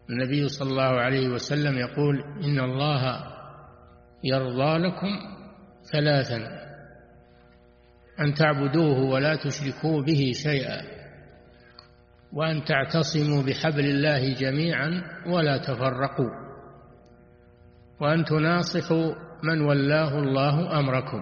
النبي صلى الله عليه وسلم يقول: إن الله يرضى لكم ثلاثا: أن تعبدوه ولا تشركوا به شيئا، وأن تعتصموا بحبل الله جميعا ولا تفرقوا، وأن تناصحوا من ولاه الله أمركم.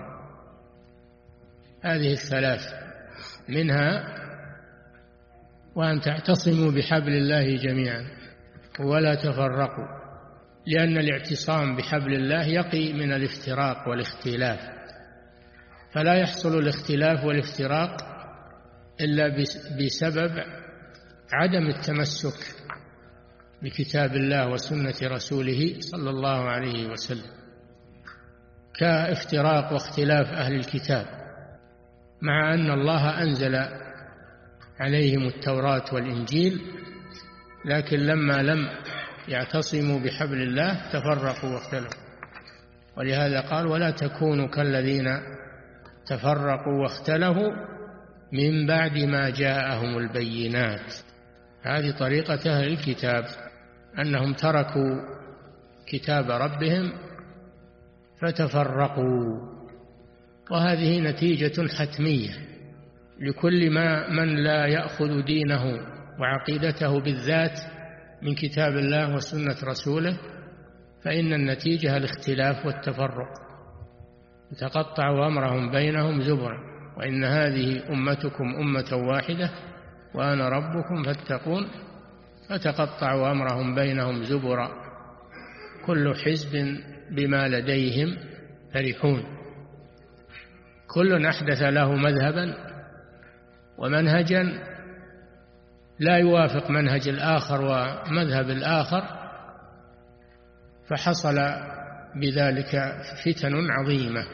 هذه الثلاث منها: وأن تعتصموا بحبل الله جميعا ولا تفرقوا، لأن الاعتصام بحبل الله يقي من الافتراق والاختلاف، فلا يحصل الاختلاف والافتراق إلا بسبب عدم التمسك بكتاب الله وسنة رسوله صلى الله عليه وسلم، كافتراق واختلاف أهل الكتاب، مع أن الله أنزل عليهم التوراة والإنجيل، لكن لما لم يعتصموا بحبل الله تفرقوا واختلفوا. ولهذا قال: ولا تكونوا كالذين تفرقوا واختلفوا من بعد ما جاءهم البينات. هذه طريقة أهل الكتاب، أنهم تركوا كتاب ربهم فتفرقوا، وهذه نتيجة حتمية لكل من لا يأخذ دينه وعقيدته بالذات من كتاب الله وسنة رسوله، فإن النتيجة الاختلاف والتفرق، يتقطع أمرهم بينهم زبرا: وإن هذه أمتكم أمة واحدة وأنا ربكم فاتقون، فتقطعوا أمرهم بينهم زبرا، كل حزب بما لديهم فرحون. كل أحدث له مذهبا ومنهجا لا يوافق منهج الآخر ومذهب الآخر، فحصل بذلك فتن عظيمة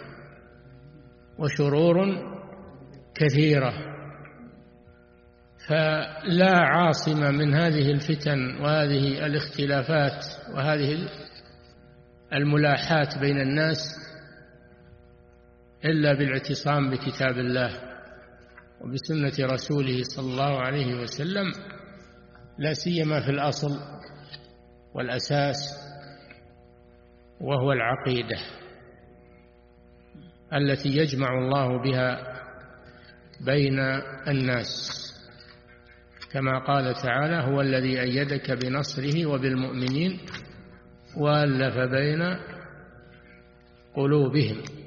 وشرور كثيرة، فلا عاصم من هذه الفتن وهذه الاختلافات وهذه الملاحات بين الناس إلا بالاعتصام بكتاب الله وبسنة رسوله صلى الله عليه وسلم، لا سيما في الأصل والأساس، وهو العقيدة التي يجمع الله بها بين الناس، كما قال تعالى: هو الذي أيدك بنصره وبالمؤمنين وألف بين قلوبهم.